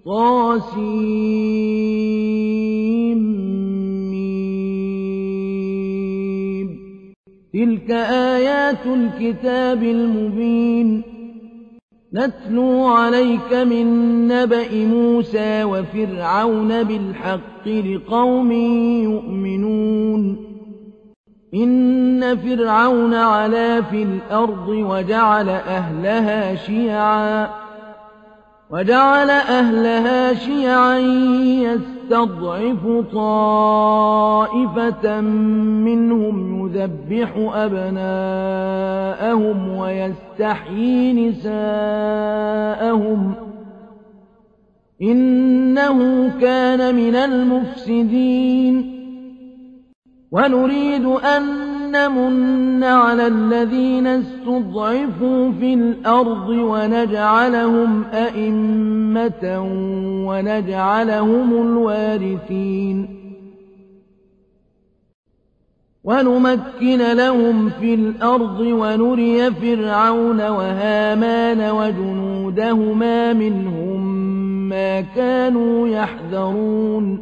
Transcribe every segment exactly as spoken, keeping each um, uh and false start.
طاسيم تلك آيات الكتاب المبين نتلو عليك من نبأ موسى وفرعون بالحق لقوم يؤمنون إن فرعون علا في الأرض وجعل أهلها شيعا وجعل أهلها شيعا يستضعف طائفة منهم يذبح أبناءهم ويستحيي نساءهم إنه كان من المفسدين ونريد أن نمن على الذين استضعفوا في الأرض ونجعلهم أئمة ونجعلهم الوارثين ونمكن لهم في الأرض ونري فرعون وهامان وجنودهما منهم ما كانوا يحذرون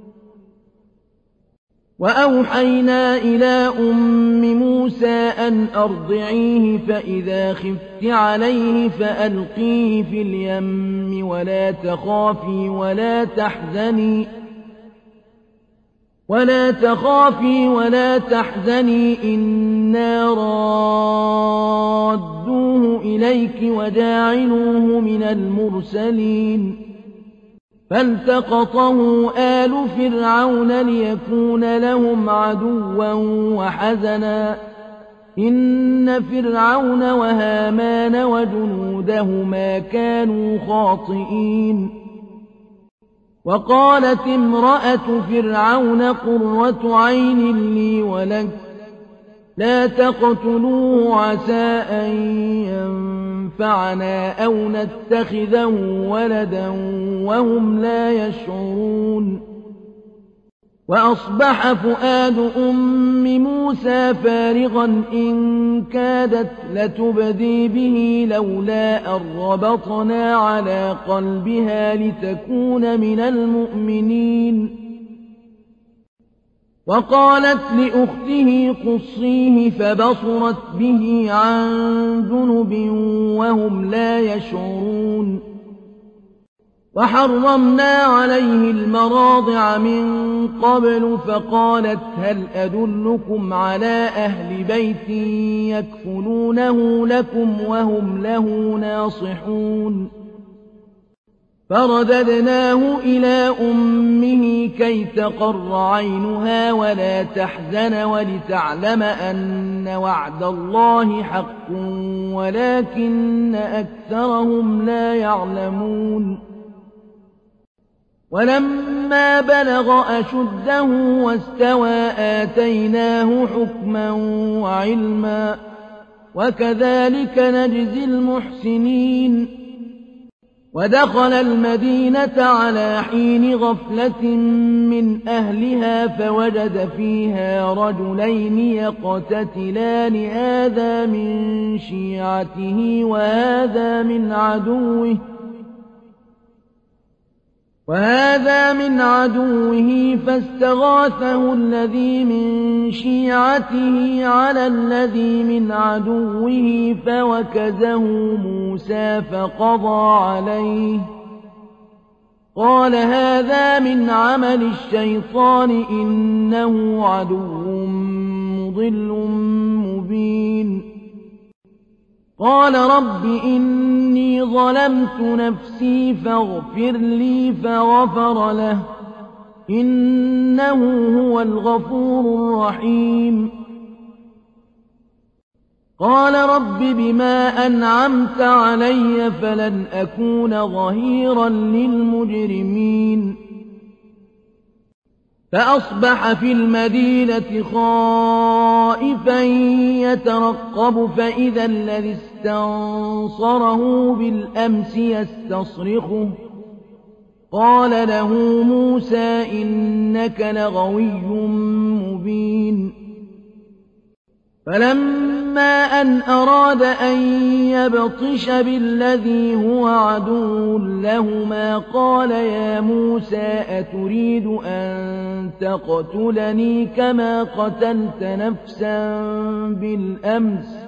وأوحينا إلى أم موسى أن أرضعيه فإذا خفت عليه فألقيه في اليم ولا تخافي ولا تحزني ولا تخافي ولا تحزني إنا رادوه إليك وجاعلوه من المرسلين فالتقطه آل فرعون ليكون لهم عدوا وحزنا إن فرعون وهامان وجنودهما كانوا خاطئين وقالت امرأة فرعون قرة عين لي ولك لا تقتلوه عسى أن ينفعنا أو نتخذه ولدا وهم لا يشعرون وأصبح فؤاد أم موسى فارغا إن كادت لتبدي به لولا أن ربطنا على قلبها لتكون من المؤمنين وقالت لأخته قصيه فبصرت به عن جنب وهم لا يشعرون وحرمنا عليه المراضع من قبل فقالت هل أدلكم على أهل بيت يكفلونه لكم وهم له ناصحون فرددناه إلى أمه كي تقر عينها ولا تحزن ولتعلم أن وعد الله حق ولكن أكثرهم لا يعلمون ولما بلغ أشده واستوى آتيناه حكما وعلما وكذلك نجزي المحسنين ودخل المدينة على حين غفلة من أهلها فوجد فيها رجلين يقتتلان هذا من شيعته وهذا من عدوه وهذا من عدوه فاستغاثه الذي من شيعته على الذي من عدوه فوكزه موسى فقضى عليه قال هذا من عمل الشيطان إنه عدو مضل مبين قال رب إني ظلمت نفسي فاغفر لي فغفر له إنه هو الغفور الرحيم قال رب بما أنعمت علي فلن أكون ظهيرا للمجرمين فأصبح في المدينة خائفا يترقب فإذا الذي استنصره بالأمس يستصرخه قال له موسى إنك لغوي مبين فلما أن أراد أن يبطش بالذي هو عدو لهما قال يا موسى أتريد أن تقتلني كما قتلت نفسا بالأمس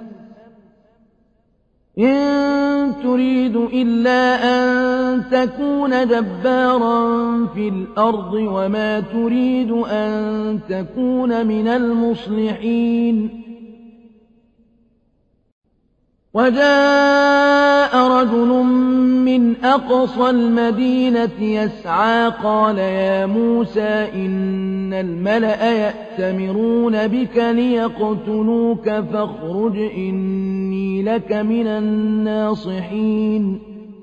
إن تريد إلا أن تكون جبارا في الأرض وما تريد أن تكون من المصلحين وجاء رجل من أقصى المدينة يسعى قال يا موسى إن الملأ يأتمرون بك ليقتلوك فاخرج إني لك من الناصحين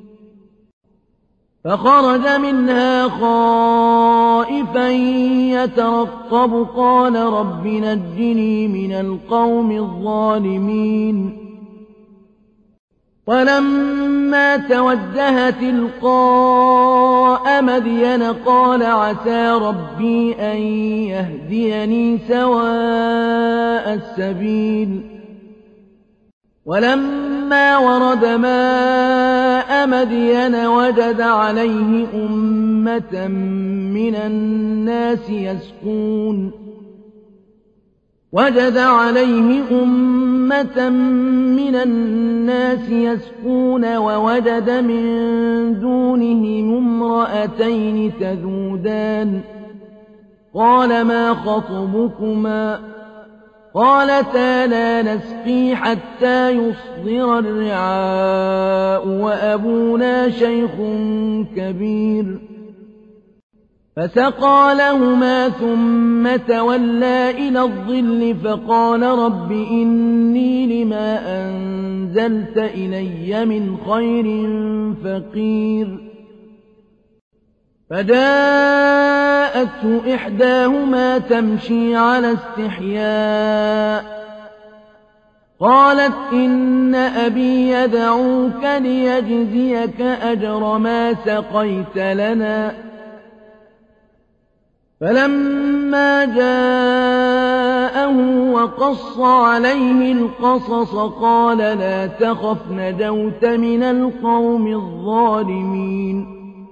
فخرج منها خائفا يترقب قال رب نجني من القوم الظالمين ولما توجه تلقاء مدين قال عسى ربي أن يهديني سواء السبيل ولما ورد ماء مدين وجد عليه أمة من الناس يسقون وجد عليه أمة من الناس يسقون ووجد من دونهم امرأتين تذودان قال ما خطبكما قالتا لا نسقي حتى يصدر الرعاء وأبونا شيخ كبير فسقى لهما ثم تولى إلى الظل فقال رب إني لما أنزلت إلي من خير فقير فجاءته إحداهما تمشي على استحياء قالت إن أبي يدعوك ليجزيك أجر ما سقيت لنا فلما جاءه وقص عليه القصص قال لا تخف نجوت من القوم الظالمين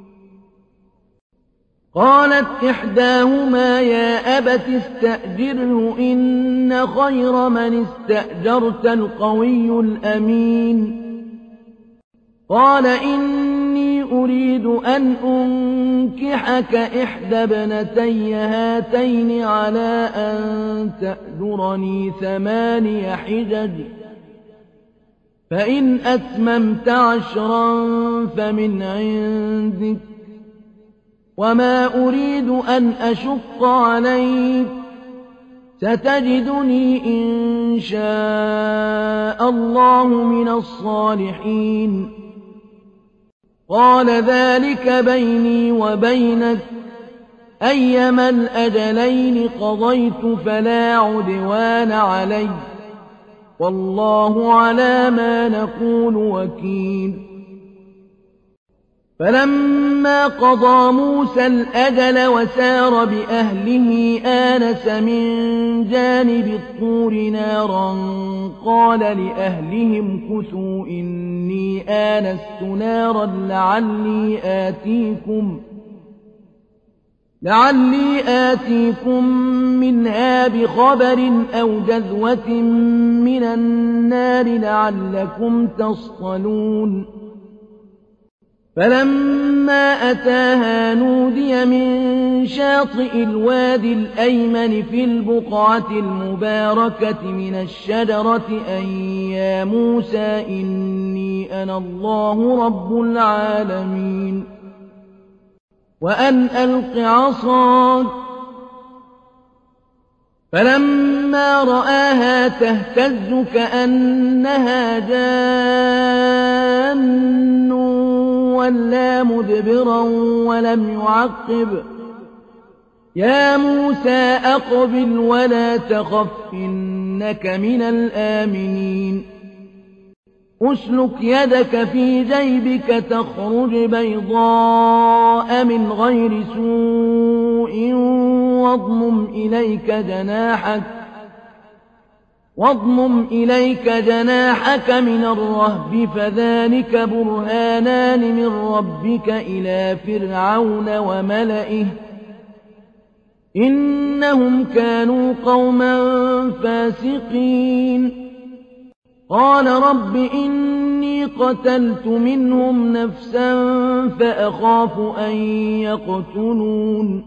قالت إحداهما يا أبت استأجره إن خير من استأجرت القوي الأمين قال إني أريد أن أنكحك إحدى ابنتي هاتين على أن تأجرني ثماني حجج فإن أتممت عشرا فمن عندك وما أريد أن أشق عليك ستجدني إن شاء الله من الصالحين قال ذلك بيني وبينك أيما الأجلين قضيت فلا عدوان علي والله على ما نقول وكيل فلما قضى موسى الأجل وسار بأهله آنس من جانب الطور نارا قال لأهلهم كثوا إني آنست نارا لعلي آتيكم لعلي آتيكم منها بخبر أو جذوة من النار لعلكم تصطلون فلما أتاها نودي من شاطئ الوادي الأيمن في البقعة المباركة من الشجرة أن يا موسى إني أنا الله رب العالمين وأن ألق عصاك فلما رآها تهتز كأنها جان ولا مدبرا ولم يعقب يا موسى أقبل ولا تخف إنك من الآمنين أسلك يدك في جيبك تخرج بيضاء من غير سوء واضمم إليك جناحك واضمم إليك جناحك من الرهب فذلك برهانان من ربك إلى فرعون وملئه إنهم كانوا قوما فاسقين قال رب إني قتلت منهم نفسا فأخاف أن يقتلون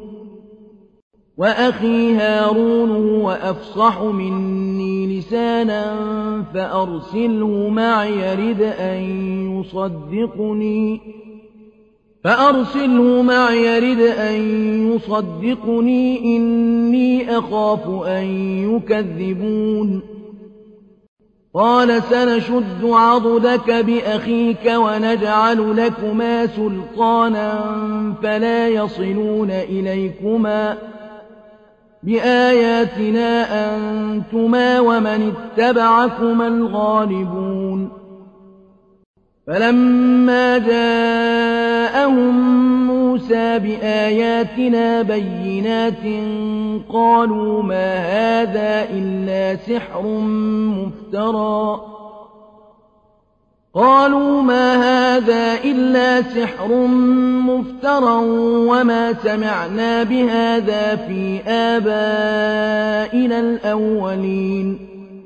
وأخي هارون هو أفصح مني لسانا فأرسله معي يرد أن يصدقني فأرسله معي يرد أن يصدقني إني أخاف أن يكذبون قال سنشد عضدك بأخيك ونجعل لكما سلطانا فلا يصلون إليكما بآياتنا أنتما ومن اتبعكما الغالبون فلما جاءهم موسى بآياتنا بينات قالوا ما هذا إلا سحر مفترى قالوا ما هذا إلا سحر مفترى وما سمعنا بهذا في آبائنا الأولين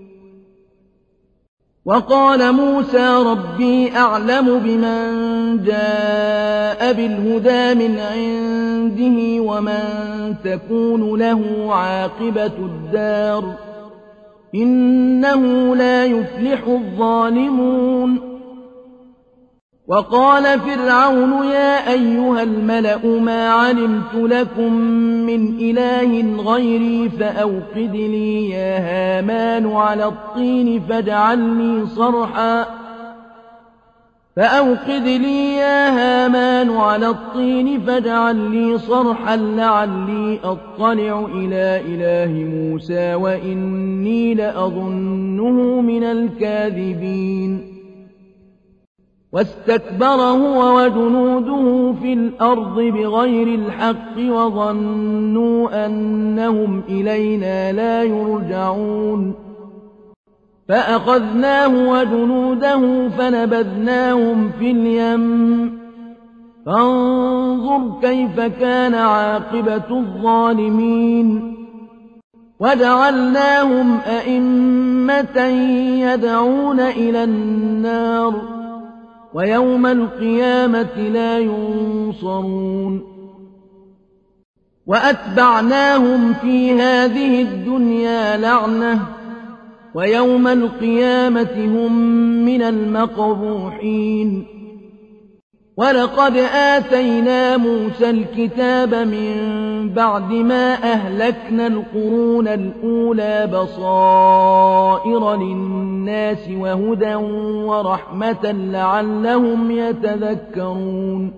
وقال موسى ربي أعلم بمن جاء بالهدى من عنده ومن تكون له عاقبة الدار إنه لا يفلح الظالمون وقال فرعون يا أيها الملأ ما علمت لكم من إله غيري فأوقد لي يا هامان على الطين فاجعل لي صرحا فأوقد لي يا هامان على الطين فاجعل لي صرحا لعلي أطلع إلى إله موسى وإني لأظنه من الكاذبين واستكبر هو وجنوده في الأرض بغير الحق وظنوا أنهم إلينا لا يرجعون فأخذناه وجنوده فنبذناهم في اليم فانظر كيف كان عاقبة الظالمين وجعلناهم أئمة يدعون إلى النار ويوم القيامة لا ينصرون وأتبعناهم في هذه الدنيا لعنة ويوم القيامة هم من المقبوحين ولقد آتينا موسى الكتاب من بعد ما أهلكنا القرون الأولى بصائر للناس وهدى ورحمة لعلهم يتذكرون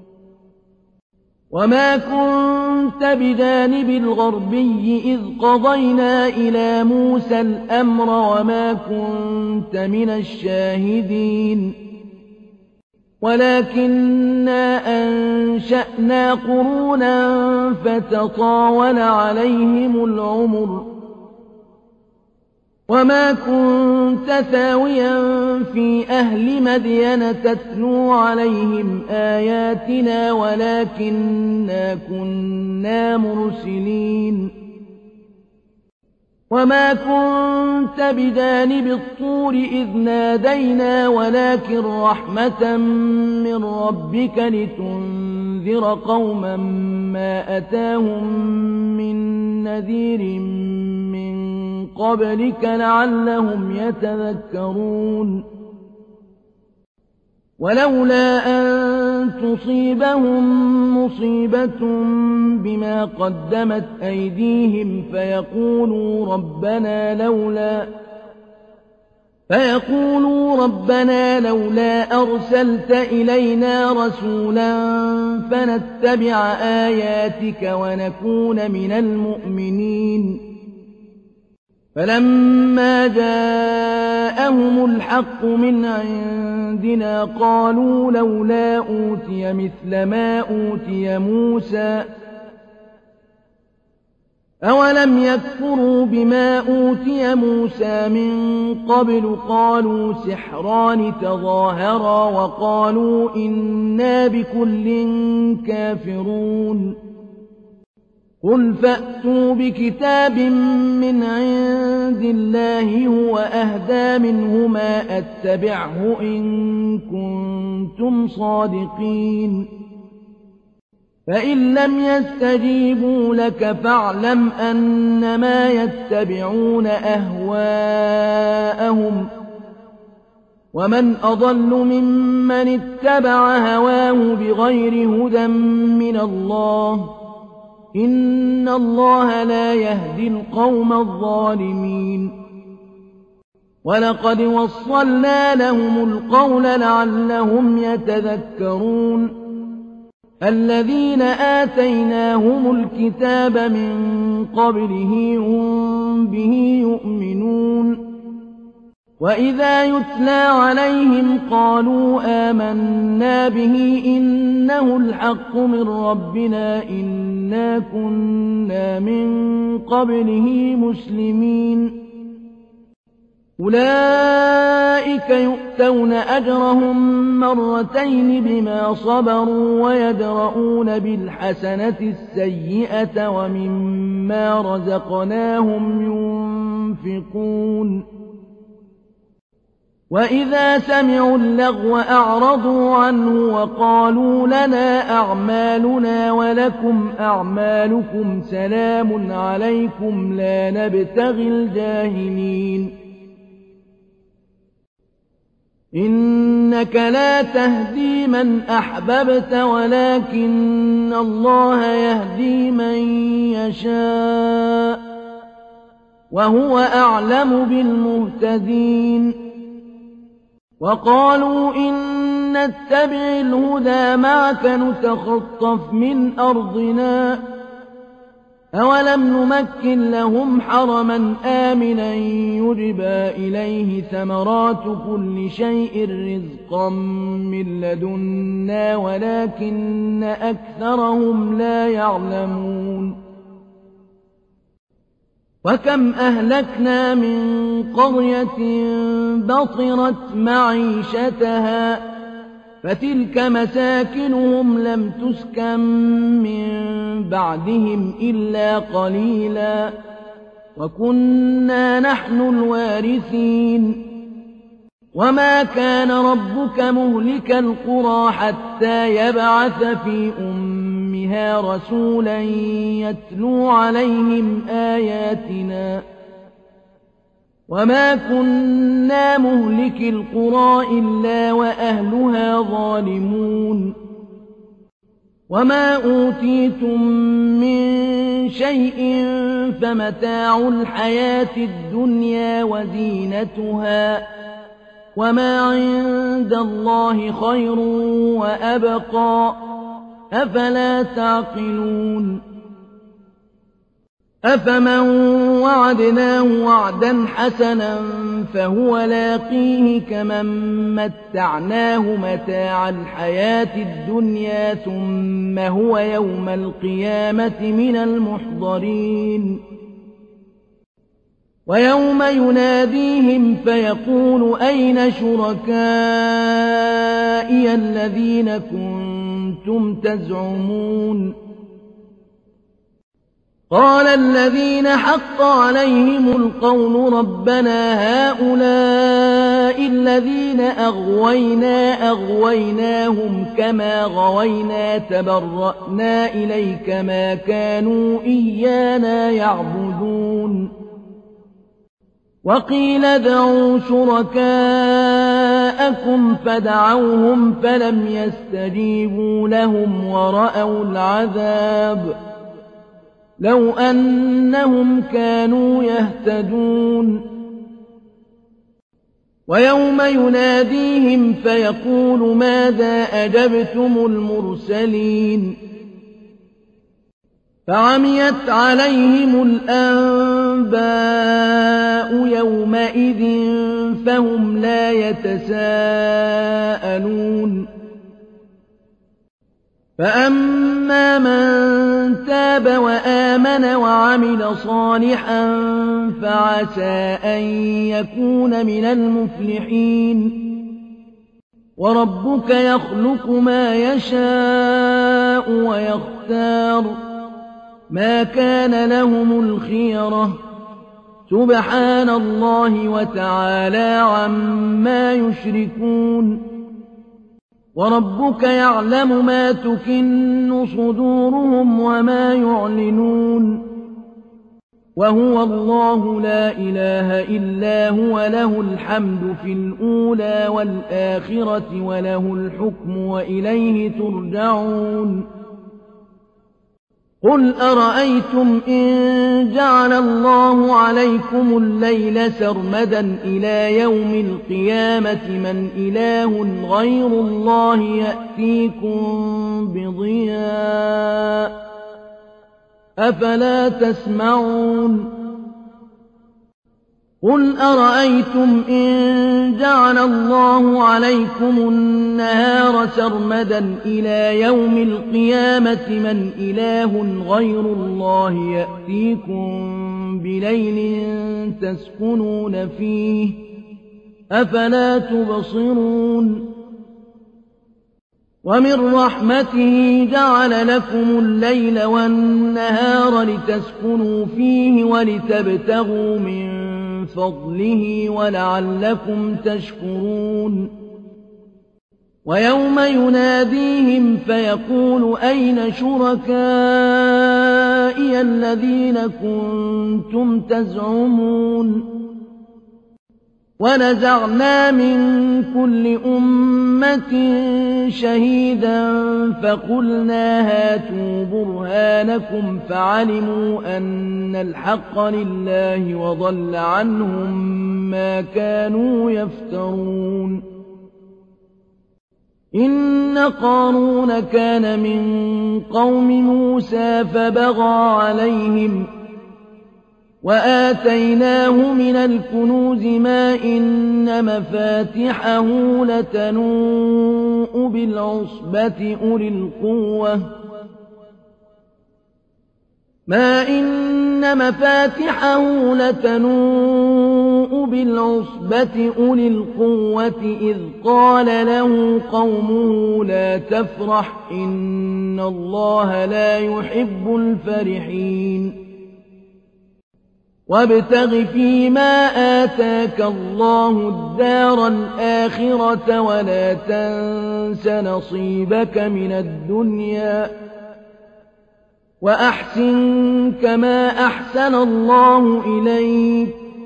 وما كنت بجانب الغربي إذ قضينا إلى موسى الأمر وما كنت من الشاهدين ولكننا أنشأنا قرونا فتطاول عليهم العمر وما كنت ثاويا في أهل مدين تتلو عليهم آياتنا ولكننا كنا مرسلين وما كنت بجانب الطور إذ نادينا ولكن رحمة من ربك لتنذر قوما ما أتاهم من نذير من قبلك لعلهم يتذكرون ولولا أن تصيبهم مصيبة بما قدمت أيديهم فيقولوا ربنا لولا فيقولوا ربنا لولا أرسلت إلينا رسولا فنتبع آياتك ونكون من المؤمنين فلما جاءهم الحق من عندنا قالوا لولا أوتي مثل ما أوتي موسى أَوَلَمْ يَكْفُرُوا بِمَا أُوتِيَ مُوسَىٰ مِن قَبْلُ قَالُوا سِحْرَانِ تَظَاهَرَا وَقَالُوا إِنَّا بِكُلٍّ كَافِرُونَ قُلْ فَأْتُوا بِكِتَابٍ مِّنْ عِندِ اللَّهِ هُوَ أَهْدَىٰ مِنْهُمَا أَتَّبِعْهُ إِن كُنتُمْ صَادِقِينَ فَإِن لَّمْ يَسْتَجِيبُوا لَكَ فَاعْلَمْ أَنَّمَا يَتَّبِعُونَ أَهْوَاءَهُمْ ۚ وَمَنْ أَضَلُّ مِمَّنِ اتَّبَعَ هَوَاهُ بِغَيْرِ هُدًى مِّنَ اللَّهِ ۚ إِنَّ اللَّهَ لَا يَهْدِي الْقَوْمَ الظَّالِمِينَ وَلَقَدْ وَصَّلْنَا لَهُمُ الْقَوْلَ لَعَلَّهُمْ يَتَذَكَّرُونَ الَّذِينَ آتَيْنَاهُمُ الْكِتَابَ مِن قَبْلِهِ هُم بِهِ يُؤْمِنُونَ وَإِذَا يُتْلَىٰ عَلَيْهِمْ قَالُوا آمَنَّا بِهِ إِنَّهُ الْحَقُّ مِن رَّبِّنَا إِنَّا كُنَّا مِن قَبْلِهِ مُسْلِمِينَ أُولَٰئِكَ يُؤْتَوْنَ أَجْرَهُم مَّرَّتَيْنِ بِمَا صَبَرُوا وَيَدْرَءُونَ بِالْحَسَنَةِ السَّيِّئَةَ وَمِمَّا رَزَقْنَاهُمْ يُنفِقُونَ وَإِذَا سَمِعُوا اللَّغْوَ أَعْرَضُوا عَنْهُ وَقَالُوا لَنَا أَعْمَالُنَا وَلَكُمْ أَعْمَالُكُمْ سَلَامٌ عَلَيْكُمْ لَا نَبْتَغِي الْجَاهِلِينَ إِنَّكَ لَا تَهْدِي مَنْ أَحْبَبْتَ وَلَٰكِنَّ اللَّهَ يَهْدِي مَن يَشَاءُ ۚ وَهُوَ أَعْلَمُ بِالْمُهْتَدِينَ وَقَالُوا إِن نَّتَّبِعِ الْهُدَىٰ مَعَكَ نُتَخَطَّفْ مِنْ أَرْضِنَا ۚ أَوَلَمْ نُمَكِّن لَّهُمْ حَرَمًا آمِنًا يُجْبَىٰ إِلَيْهِ ثَمَرَاتُ كُلِّ شَيْءٍ رِّزْقًا مِّن لَّدُنَّا وَلَٰكِنَّ أَكْثَرَهُمْ لَا يَعْلَمُونَ وَكَمْ أَهْلَكْنَا مِن قَرْيَةٍ بَطِرَتْ مَعِيشَتَهَا فَتِلْكَ مَسَاكِنُهُمْ لَمْ تُسْكَن مِّن بَعْدِهِمْ إِلَّا قَلِيلًا ۖ وَكُنَّا نَحْنُ الْوَارِثِينَ وَمَا كَانَ رَبُّكَ مُهْلِكَ الْقُرَىٰ حَتَّىٰ يَبْعَثَ فِي أُمِّهَا رَسُولًا يَتْلُو عَلَيْهِمْ آيَاتِنَا ۚ وَمَا كُنَّا مُهْلِكِي الْقُرَىٰ إِلَّا وَأَهْلُهَا ظَالِمُونَ وَمَا أُوتِيتُم مِّن شَيْءٍ فَمَتَاعُ الْحَيَاةِ الدُّنْيَا وَزِينَتُهَا ۚ وَمَا عِندَ اللَّهِ خَيْرٌ وَأَبْقَىٰ ۚ أَفَلَا تَعْقِلُونَ أَفَمَن وَعَدْنَاهُ وَعْدًا حَسَنًا فَهُوَ لَاقِيهِ كَمَن مَّتَّعْنَاهُ مَتَاعَ الْحَيَاةِ الدُّنْيَا ثُمَّ هُوَ يَوْمَ الْقِيَامَةِ مِنَ الْمُحْضَرِينَ وَيَوْمَ يُنَادِيهِمْ فَيَقُولُ أَيْنَ شُرَكَائِيَ الَّذِينَ كُنتُمْ تَزْعُمُونَ قَالَ الَّذِينَ حَقَّ عَلَيْهِمُ الْقَوْلُ رَبَّنَا هَٰؤُلَاءِ الَّذِينَ أَغْوَيْنَا أَغْوَيْنَاهُمْ كَمَا غَوَيْنَا تَبَرَّأْنَا إِلَيْكَ مَا كَانُوا إِيَّانَا يَعْبُدُونَ وَقِيلَ ادْعُوا شُرَكَاءَكُمْ فَدَعَوْهُمْ فَلَمْ يَسْتَجِيبُوا لَهُمْ وَرَأَوُا الْعَذَابَ لَوْ أَنَّهُمْ كَانُوا يَهْتَدُونَ وَيَوْمَ يُنَادِيهِمْ فَيَقُولُ مَاذَا أَجَبْتُمُ الْمُرْسَلِينَ فَعَمِيَتْ عَلَيْهِمُ الْأَنبَاءُ يَوْمَئِذٍ فَهُمْ لَا يَتَسَاءَلُونَ فأما من تاب وآمن وعمل صالحا فعسى أن يكون من المفلحين وربك يخلق ما يشاء ويختار ما كان لهم الخيرة سبحان الله وتعالى عما يشركون وربك يعلم ما تكن صدورهم وما يعلنون وهو الله لا إله إلا هو له الحمد في الأولى والآخرة وله الحكم وإليه ترجعون قل أرأيتم إن جعل الله عليكم الليل سرمدا إلى يوم القيامة من إله غير الله يأتيكم بضياء أفلا تسمعون قل أرأيتم إن جعل الله عليكم النهار سرمدا إلى يوم القيامة من إله غير الله يأتيكم بليل تسكنون فيه أفلا تبصرون ومن رحمته جعل لكم الليل والنهار لتسكنوا فيه ولتبتغوا من فضله ولعلكم تشكرون ويوم يناديهم فيقول أين شركائي الذين كنتم تزعمون ونزعنا من كل أمة شهيدا فقلنا هاتوا برهانكم فعلموا أن الحق لله وضل عنهم ما كانوا يفترون إن قارون كان من قوم موسى فبغى عليهم وآتيناه من الكنوز ما إن مفاتحه لتنوء بالعصبة أولي القوة ما إن مفاتحه لتنوء بالعصبة أولي القوة إذ قال له قومه لا تفرح إن الله لا يحب الفرحين وابتغ فيما آتاك الله الدار الآخرة ولا تنس نصيبك من الدنيا وأحسن كما أحسن الله إليك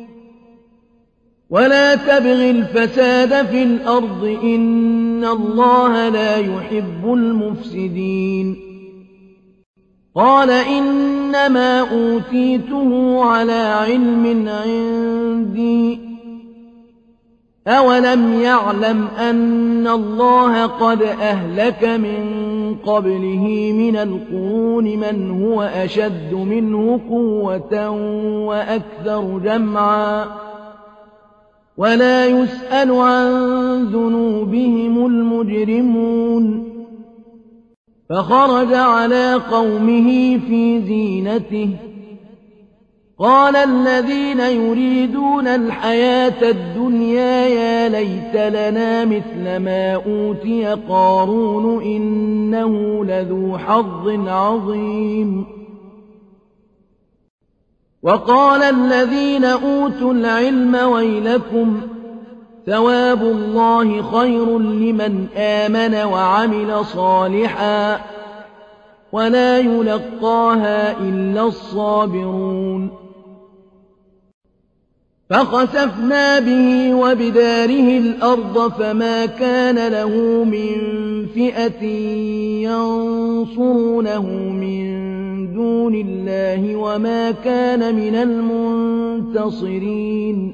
ولا تبغ الفساد في الأرض إن الله لا يحب المفسدين قال إنما أوتيته على علم عندي أولم يعلم أن الله قد أهلك من قبله من القرون من هو أشد منه قوة وأكثر جمعا ولا يسأل عن ذنوبهم المجرمون فخرج على قومه في زينته قال الذين يريدون الحياة الدنيا يا ليت لنا مثل ما أوتي قارون إنه لذو حظ عظيم وقال الذين أوتوا العلم ويلكم ثواب الله خير لمن آمن وعمل صالحا ولا يلقاها إلا الصابرون فخسفنا به وبداره الأرض فما كان له من فئة ينصرونه من دون الله وما كان من المنتصرين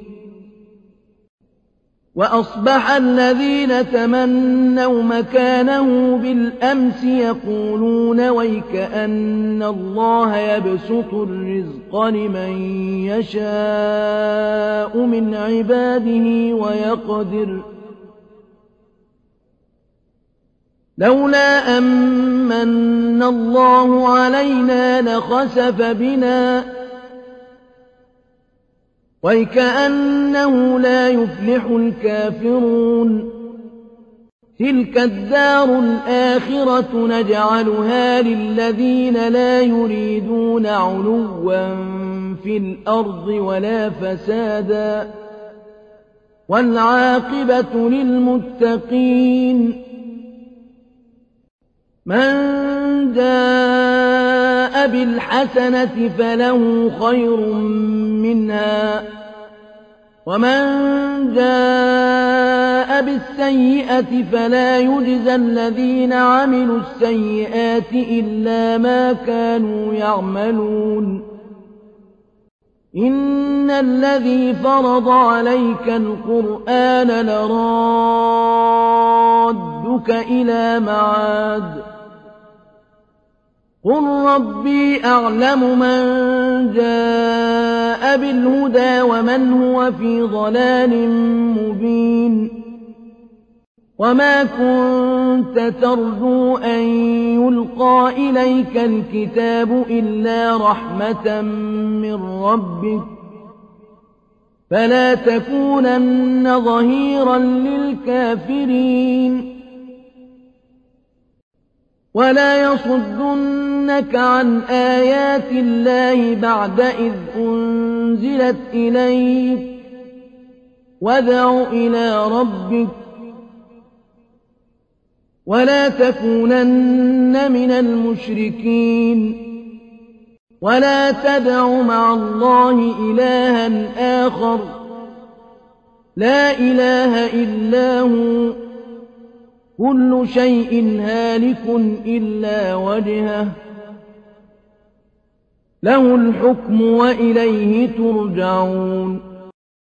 وأصبح الذين تمنوا مكانه بالأمس يقولون ويكأن الله يبسط الرزق لمن يشاء من عباده ويقدر لولا أمن الله علينا لخسف بنا وكأنه لا يفلح الكافرون تلك الدار الآخرة نجعلها للذين لا يريدون علوا في الأرض ولا فسادا والعاقبة للمتقين من جاء بالحسنة فله خير منها ومن جاء بالسيئة فلا يجزى الذين عملوا السيئات إلا ما كانوا يعملون إن الذي فرض عليك القرآن لرادك إلى معاد قل ربي أعلم من جاء بالهدى ومن هو في ضلال مبين وما كنت ترجو أن يلقى إليك الكتاب إلا رحمة من ربك فلا تكونن ظهيرا للكافرين ولا يصدنك عن آيات الله بعد إذ أنزلت إليك وادع إلى ربك ولا تكونن من المشركين ولا تدع مع الله إلها آخر لا إله إلا هو كل شيء هالك إلا وجهه له الحكم وإليه ترجعون